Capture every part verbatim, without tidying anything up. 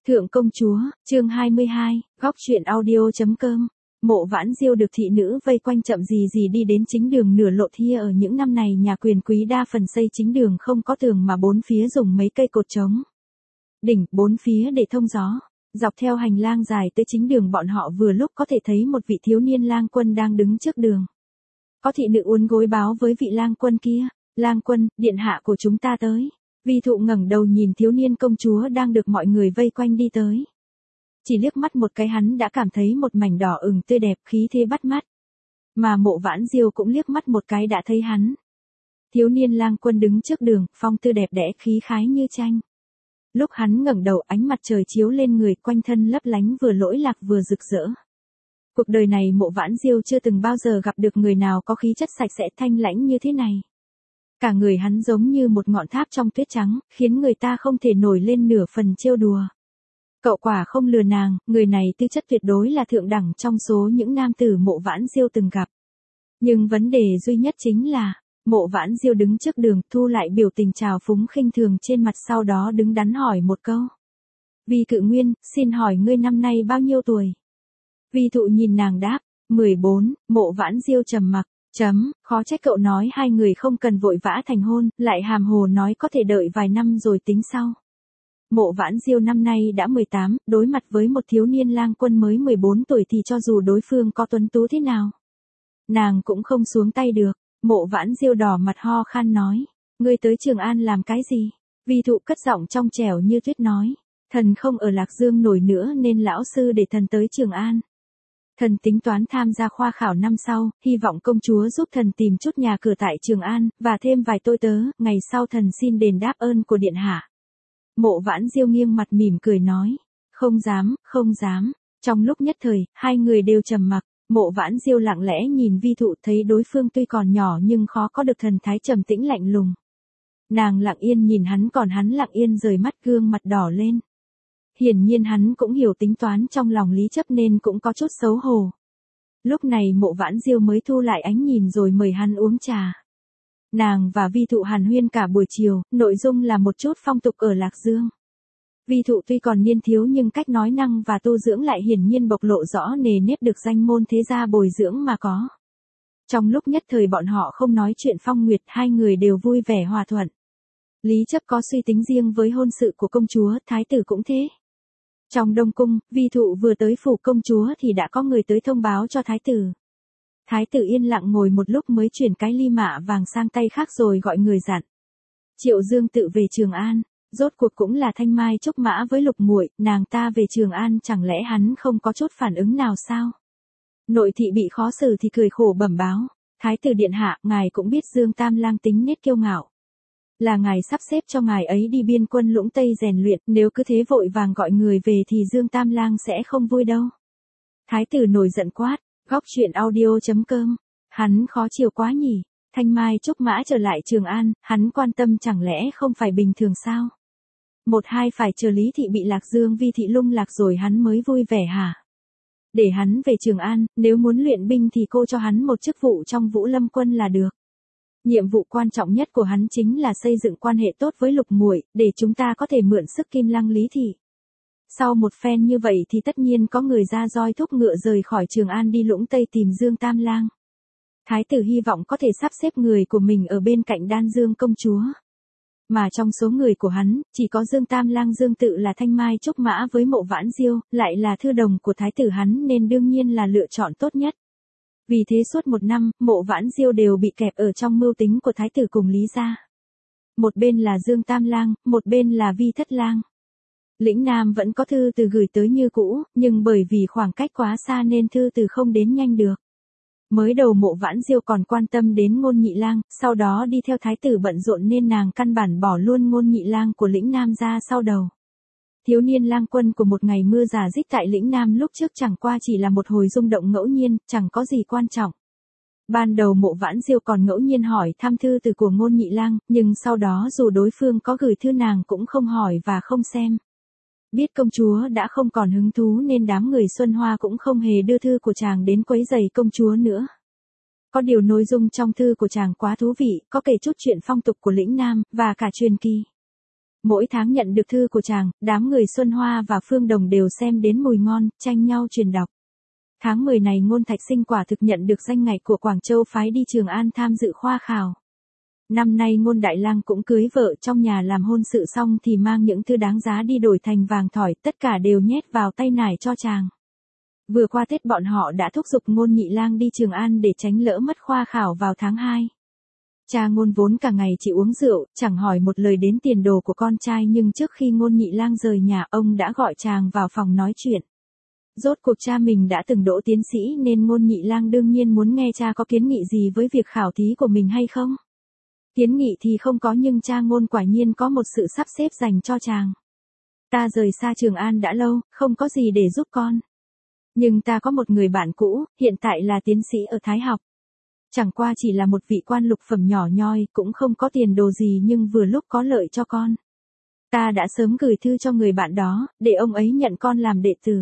Thượng công chúa, chương hai mươi hai, góc truyện audio.com. Mộ Vãn Diêu được thị nữ vây quanh chậm gì gì đi đến chính đường nửa lộ thia. Ở những năm này nhà quyền quý đa phần xây chính đường không có tường mà bốn phía dùng mấy cây cột trống đỉnh bốn phía để thông gió. Dọc theo hành lang dài tới chính đường bọn họ vừa lúc có thể thấy một vị thiếu niên lang quân đang đứng trước đường. Có thị nữ uốn gối báo với vị lang quân kia, lang quân, điện hạ của chúng ta tới. Vi Thụ ngẩng đầu nhìn thiếu niên công chúa đang được mọi người vây quanh đi tới. Chỉ liếc mắt một cái hắn đã cảm thấy một mảnh đỏ ửng tươi đẹp khí thế bắt mắt. Mà Mộ Vãn Diêu cũng liếc mắt một cái đã thấy hắn. Thiếu niên lang quân đứng trước đường, phong tư đẹp đẽ khí khái như tranh. Lúc hắn ngẩng đầu ánh mặt trời chiếu lên người quanh thân lấp lánh vừa lỗi lạc vừa rực rỡ. Cuộc đời này Mộ Vãn Diêu chưa từng bao giờ gặp được người nào có khí chất sạch sẽ thanh lãnh như thế này. Cả người hắn giống như một ngọn tháp trong tuyết trắng, khiến người ta không thể nổi lên nửa phần trêu đùa. Cậu quả không lừa nàng, người này tư chất tuyệt đối là thượng đẳng trong số những nam tử Mộ Vãn Diêu từng gặp. Nhưng vấn đề duy nhất chính là, Mộ Vãn Diêu đứng trước đường thu lại biểu tình trào phúng khinh thường trên mặt, sau đó đứng đắn hỏi một câu. Vi Cự Nguyên, xin hỏi ngươi năm nay bao nhiêu tuổi? Vi Thụ nhìn nàng đáp, mười bốn, Mộ Vãn Diêu trầm mặc. Chấm, khó trách cậu nói hai người không cần vội vã thành hôn, lại hàm hồ nói có thể đợi vài năm rồi tính sau. Mộ Vãn Diêu năm nay đã mười tám, đối mặt với một thiếu niên lang quân mới mười bốn tuổi thì cho dù đối phương có tuấn tú thế nào, nàng cũng không xuống tay được. Mộ Vãn Diêu đỏ mặt ho khan nói, ngươi tới Trường An làm cái gì? Vi Thụ cất giọng trong trẻo như tuyết nói, thần không ở Lạc Dương nổi nữa nên lão sư để thần tới Trường An. Thần tính toán tham gia khoa khảo năm sau, hy vọng công chúa giúp thần tìm chút nhà cửa tại Trường An, và thêm vài tôi tớ, ngày sau thần xin đền đáp ơn của điện hạ. Mộ Vãn Diêu nghiêng mặt mỉm cười nói, không dám, không dám. Trong lúc nhất thời, hai người đều trầm mặc. Mộ Vãn Diêu lặng lẽ nhìn Vi Thụ, thấy đối phương tuy còn nhỏ nhưng khó có được thần thái trầm tĩnh lạnh lùng. Nàng lặng yên nhìn hắn, còn hắn lặng yên rời mắt, gương mặt đỏ lên. Hiển nhiên hắn cũng hiểu tính toán trong lòng Lý Chấp nên cũng có chút xấu hổ. Lúc này Mộ Vãn Diêu mới thu lại ánh nhìn rồi mời hắn uống trà. Nàng và Vi Thụ hàn huyên cả buổi chiều, nội dung là một chút phong tục ở Lạc Dương. Vi Thụ tuy còn niên thiếu nhưng cách nói năng và tu dưỡng lại hiển nhiên bộc lộ rõ nề nếp được danh môn thế gia bồi dưỡng mà có. Trong lúc nhất thời bọn họ không nói chuyện phong nguyệt, hai người đều vui vẻ hòa thuận. Lý Chấp có suy tính riêng với hôn sự của công chúa, thái tử cũng thế. Trong Đông Cung, Vi Thụ vừa tới phủ công chúa thì đã có người tới thông báo cho thái tử. Thái tử yên lặng ngồi một lúc mới chuyển cái ly mạ vàng sang tay khác rồi gọi người dặn. Triệu Dương tự về Trường An, rốt cuộc cũng là Thanh Mai Trúc Mã với Lục Muội, nàng ta về Trường An chẳng lẽ hắn không có chút phản ứng nào sao? Nội thị bị khó xử thì cười khổ bẩm báo, thái tử điện hạ, ngài cũng biết Dương Tam Lang tính nết kiêu ngạo. Là ngài sắp xếp cho ngài ấy đi biên quân Lũng Tây rèn luyện, nếu cứ thế vội vàng gọi người về thì Dương Tam Lang sẽ không vui đâu. Thái tử nổi giận quát, góc truyện audio.com, hắn khó chịu quá nhỉ, Thanh Mai Trúc Mã trở lại Trường An, hắn quan tâm chẳng lẽ không phải bình thường sao? Một hai phải chờ Lý thị bị Lạc Dương Vi thị lung lạc rồi hắn mới vui vẻ hả? Để hắn về Trường An, nếu muốn luyện binh thì cô cho hắn một chức vụ trong Vũ Lâm quân là được. Nhiệm vụ quan trọng nhất của hắn chính là xây dựng quan hệ tốt với Lục Muội, để chúng ta có thể mượn sức Kim Lăng Lý thị. Sau một phen như vậy thì tất nhiên có người ra roi thúc ngựa rời khỏi Trường An đi Lũng Tây tìm Dương Tam Lang. Thái tử hy vọng có thể sắp xếp người của mình ở bên cạnh Đan Dương công chúa. Mà trong số người của hắn, chỉ có Dương Tam Lang Dương tự là Thanh Mai Trúc Mã với Mộ Vãn Diêu, lại là thư đồng của thái tử hắn nên đương nhiên là lựa chọn tốt nhất. Vì thế suốt một năm, Mộ Vãn Diêu đều bị kẹp ở trong mưu tính của thái tử cùng Lý gia. Một bên là Dương Tam Lang, một bên là Vi Thất Lang. Lĩnh Nam vẫn có thư từ gửi tới như cũ, nhưng bởi vì khoảng cách quá xa nên thư từ không đến nhanh được. Mới đầu Mộ Vãn Diêu còn quan tâm đến Ngôn Nhị Lang, sau đó đi theo thái tử bận rộn nên nàng căn bản bỏ luôn Ngôn Nhị Lang của Lĩnh Nam ra sau đầu. Thiếu niên lang quân của một ngày mưa rả rích tại Lĩnh Nam lúc trước chẳng qua chỉ là một hồi rung động ngẫu nhiên, chẳng có gì quan trọng. Ban đầu Mộ Vãn Diêu còn ngẫu nhiên hỏi thăm thư từ của Ngôn Nhị Lang, nhưng sau đó dù đối phương có gửi thư nàng cũng không hỏi và không xem. Biết công chúa đã không còn hứng thú nên đám người Xuân Hoa cũng không hề đưa thư của chàng đến quấy rầy công chúa nữa. Có điều nội dung trong thư của chàng quá thú vị, có kể chút chuyện phong tục của Lĩnh Nam, và cả truyền kỳ. Mỗi tháng nhận được thư của chàng, đám người Xuân Hoa và Phương Đồng đều xem đến mùi ngon, tranh nhau truyền đọc. Tháng mười này Ngôn Thạch Sinh quả thực nhận được danh ngạch của Quảng Châu phái đi Trường An tham dự khoa khảo. Năm nay Ngôn Đại Lang cũng cưới vợ, trong nhà làm hôn sự xong thì mang những thứ đáng giá đi đổi thành vàng thỏi, tất cả đều nhét vào tay nải cho chàng. Vừa qua Tết bọn họ đã thúc giục Ngôn Nhị Lang đi Trường An để tránh lỡ mất khoa khảo vào tháng hai. Cha Ngôn vốn cả ngày chỉ uống rượu, chẳng hỏi một lời đến tiền đồ của con trai, nhưng trước khi Ngôn Nhị Lang rời nhà, ông đã gọi chàng vào phòng nói chuyện. Rốt cuộc cha mình đã từng đỗ tiến sĩ nên Ngôn Nhị Lang đương nhiên muốn nghe cha có kiến nghị gì với việc khảo thí của mình hay không. Kiến nghị thì không có, nhưng cha Ngôn quả nhiên có một sự sắp xếp dành cho chàng. Ta rời xa Trường An đã lâu, không có gì để giúp con. Nhưng ta có một người bạn cũ, hiện tại là tiến sĩ ở Thái học. Chẳng qua chỉ là một vị quan lục phẩm nhỏ nhoi, cũng không có tiền đồ gì, nhưng vừa lúc có lợi cho con. Ta đã sớm gửi thư cho người bạn đó, để ông ấy nhận con làm đệ tử.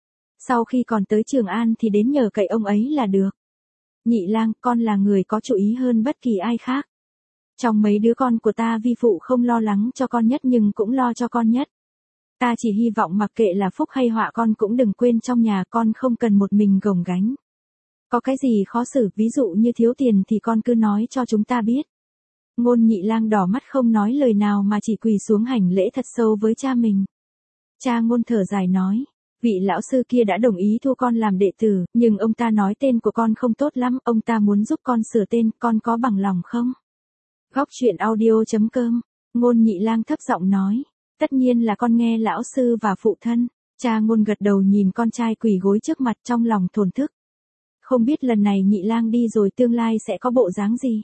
Sau khi còn tới Trường An thì đến nhờ cậy ông ấy là được. Nhị Lang, con là người có chủ ý hơn bất kỳ ai khác. Trong mấy đứa con của ta, vi phụ không lo lắng cho con nhất nhưng cũng lo cho con nhất. Ta chỉ hy vọng mặc kệ là phúc hay họa con cũng đừng quên trong nhà con không cần một mình gồng gánh. Có cái gì khó xử, ví dụ như thiếu tiền thì con cứ nói cho chúng ta biết. Ngôn Nhị Lang đỏ mắt không nói lời nào mà chỉ quỳ xuống hành lễ thật sâu với cha mình. Cha Ngôn thở dài nói, vị lão sư kia đã đồng ý thu con làm đệ tử, nhưng ông ta nói tên của con không tốt lắm, ông ta muốn giúp con sửa tên, con có bằng lòng không? Góc truyện audio chấm com, Ngôn Nhị Lang thấp giọng nói, tất nhiên là con nghe lão sư và phụ thân. Cha Ngôn gật đầu nhìn con trai quỳ gối trước mặt, trong lòng thổn thức. Không biết lần này Nhị Lang đi rồi tương lai sẽ có bộ dáng gì.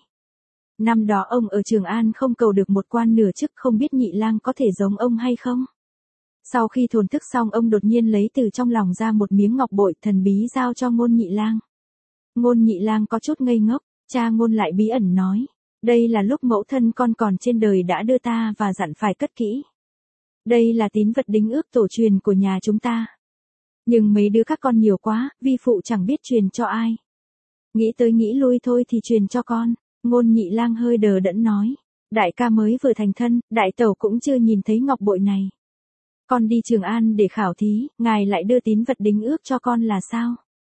Năm đó ông ở Trường An không cầu được một quan nửa chức, không biết Nhị Lang có thể giống ông hay không. Sau khi thổn thức xong, ông đột nhiên lấy từ trong lòng ra một miếng ngọc bội thần bí giao cho Ngôn Nhị Lang. Ngôn Nhị Lang có chút ngây ngốc, cha Ngôn lại bí ẩn nói, đây là lúc mẫu thân con còn trên đời đã đưa ta và dặn phải cất kỹ. Đây là tín vật đính ước tổ truyền của nhà chúng ta. Nhưng mấy đứa các con nhiều quá, vi phụ chẳng biết truyền cho ai. Nghĩ tới nghĩ lui thôi thì truyền cho con. Ngôn Nhị Lang hơi đờ đẫn nói, đại ca mới vừa thành thân, đại tẩu cũng chưa nhìn thấy ngọc bội này. Con đi Trường An để khảo thí, ngài lại đưa tín vật đính ước cho con là sao?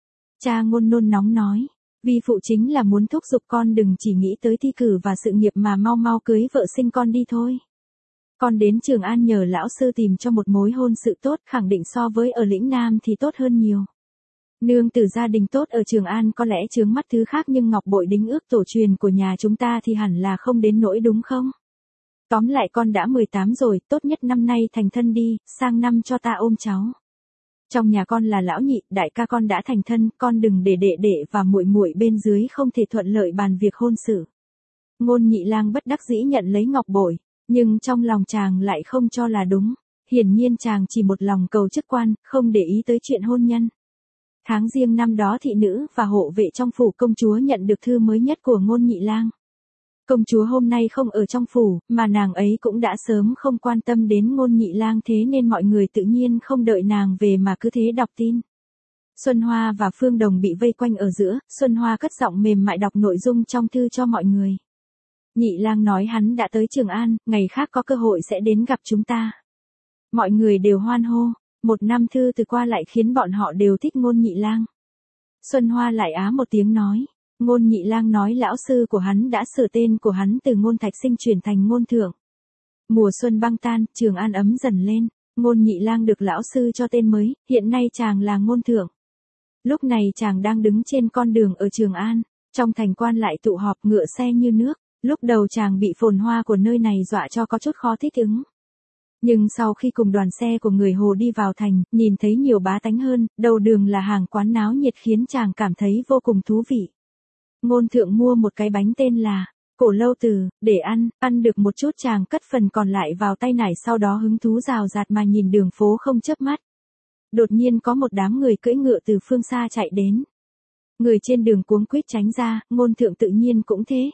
Cha Ngôn nôn nóng nói, vi phụ chính là muốn thúc giục con đừng chỉ nghĩ tới thi cử và sự nghiệp mà mau mau cưới vợ sinh con đi thôi. Con đến Trường An nhờ lão sư tìm cho một mối hôn sự tốt, khẳng định so với ở lĩnh Nam thì tốt hơn nhiều. Nương tử gia đình tốt ở Trường An có lẽ chướng mắt thứ khác, nhưng ngọc bội đính ước tổ truyền của nhà chúng ta thì hẳn là không đến nỗi, đúng không? Tóm lại con đã mười tám rồi, tốt nhất năm nay thành thân đi, sang năm cho ta ôm cháu. Trong nhà con là lão nhị, đại ca con đã thành thân, con đừng để đệ đệ và muội muội bên dưới không thể thuận lợi bàn việc hôn sự. Ngôn Nhị Lang bất đắc dĩ nhận lấy ngọc bội, nhưng trong lòng chàng lại không cho là đúng. Hiển nhiên chàng chỉ một lòng cầu chức quan, không để ý tới chuyện hôn nhân. Tháng Giêng năm đó, thị nữ và hộ vệ trong phủ công chúa nhận được thư mới nhất của Ngôn Nhị Lang. Công chúa hôm nay không ở trong phủ, mà nàng ấy cũng đã sớm không quan tâm đến Ngôn Nhị Lang, thế nên mọi người tự nhiên không đợi nàng về mà cứ thế đọc tin. Xuân Hoa và Phương Đồng bị vây quanh ở giữa, Xuân Hoa cất giọng mềm mại đọc nội dung trong thư cho mọi người. Nhị Lang nói hắn đã tới Trường An, ngày khác có cơ hội sẽ đến gặp chúng ta. Mọi người đều hoan hô, một năm thư từ qua lại khiến bọn họ đều thích Ngôn Nhị Lang. Xuân Hoa lại á một tiếng nói, Ngôn Nhị Lang nói lão sư của hắn đã sửa tên của hắn từ Ngôn Thạch Sinh chuyển thành Ngôn Thượng. Mùa xuân băng tan, Trường An ấm dần lên, Ngôn Nhị Lang được lão sư cho tên mới, hiện nay chàng là Ngôn Thượng. Lúc này chàng đang đứng trên con đường ở Trường An, trong thành quan lại tụ họp ngựa xe như nước. Lúc đầu chàng bị phồn hoa của nơi này dọa cho có chút khó thích ứng. Nhưng sau khi cùng đoàn xe của người Hồ đi vào thành, nhìn thấy nhiều bá tánh hơn, đầu đường là hàng quán náo nhiệt khiến chàng cảm thấy vô cùng thú vị. Ngôn Thượng mua một cái bánh tên là Cổ Lâu Từ, để ăn, ăn được một chút chàng cất phần còn lại vào tay nải, sau đó hứng thú rào rạt mà nhìn đường phố không chớp mắt. Đột nhiên có một đám người cưỡi ngựa từ phương xa chạy đến. Người trên đường cuống quýt tránh ra, Ngôn Thượng tự nhiên cũng thế.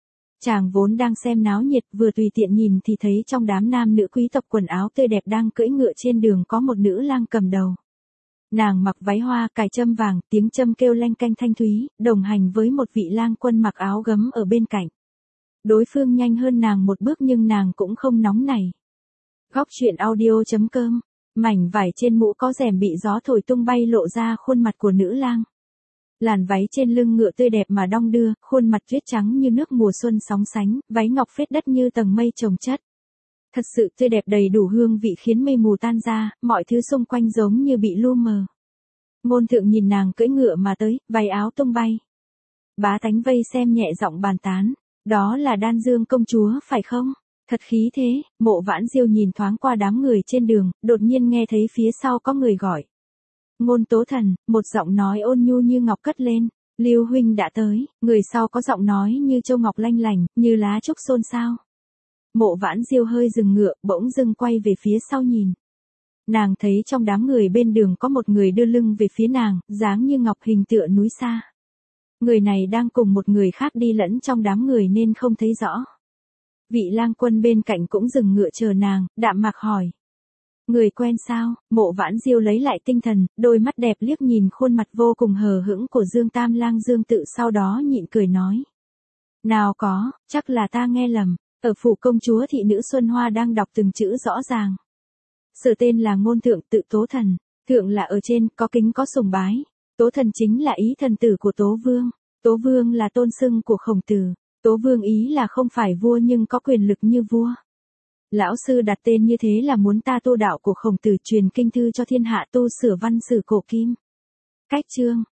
Chàng vốn đang xem náo nhiệt, vừa tùy tiện nhìn thì thấy trong đám nam nữ quý tộc quần áo tươi đẹp đang cưỡi ngựa trên đường có một nữ lang cầm đầu. Nàng mặc váy hoa, cài châm vàng, tiếng châm kêu lanh canh thanh thúy, đồng hành với một vị lang quân mặc áo gấm ở bên cạnh. Đối phương nhanh hơn nàng một bước nhưng nàng cũng không nóng nảy. Góc chuyện audio.com. Mảnh vải trên mũ có rèm bị gió thổi tung bay lộ ra khuôn mặt của nữ lang. Làn váy trên lưng ngựa tươi đẹp mà đong đưa, khuôn mặt tuyết trắng như nước mùa xuân sóng sánh, váy ngọc phết đất như tầng mây chồng chất. Thật sự tươi đẹp đầy đủ hương vị khiến mây mù tan ra, mọi thứ xung quanh giống như bị lu mờ. Ngôn Thượng nhìn nàng cưỡi ngựa mà tới, váy áo tung bay. Bá tánh vây xem nhẹ giọng bàn tán, đó là Đan Dương công chúa phải không? Thật khí thế. Mộ Vãn Diêu nhìn thoáng qua đám người trên đường, đột nhiên nghe thấy phía sau có người gọi. Ngôn Tố Thần, một giọng nói ôn nhu như ngọc cất lên. Lưu huynh đã tới. Người sau có giọng nói như châu ngọc lanh lành, như lá trúc xôn xao. Mộ Vãn Diêu hơi dừng ngựa, bỗng dưng quay về phía sau nhìn. Nàng thấy trong đám người bên đường có một người đưa lưng về phía nàng, dáng như ngọc hình tựa núi xa. Người này đang cùng một người khác đi lẫn trong đám người nên không thấy rõ. Vị lang quân bên cạnh cũng dừng ngựa chờ nàng, đạm mạc hỏi. Người quen sao? Mộ Vãn Diêu lấy lại tinh thần, đôi mắt đẹp liếc nhìn khuôn mặt vô cùng hờ hững của Dương Tam Lang Dương Tự, sau đó nhịn cười nói. Nào có, chắc là ta nghe lầm, ở phủ công chúa thị nữ Xuân Hoa đang đọc từng chữ rõ ràng. Sự tên là Ngôn Thượng, tự Tố Thần, thượng là ở trên, có kính có sùng bái. Tố Thần chính là ý thần tử của Tố Vương, Tố Vương là tôn xưng của Khổng Tử. Tố Vương ý là không phải vua nhưng có quyền lực như vua. Lão sư đặt tên như thế là muốn ta tu đạo của Khổng Tử, truyền kinh thư cho thiên hạ, tu sửa văn sử cổ kim. Cách chương,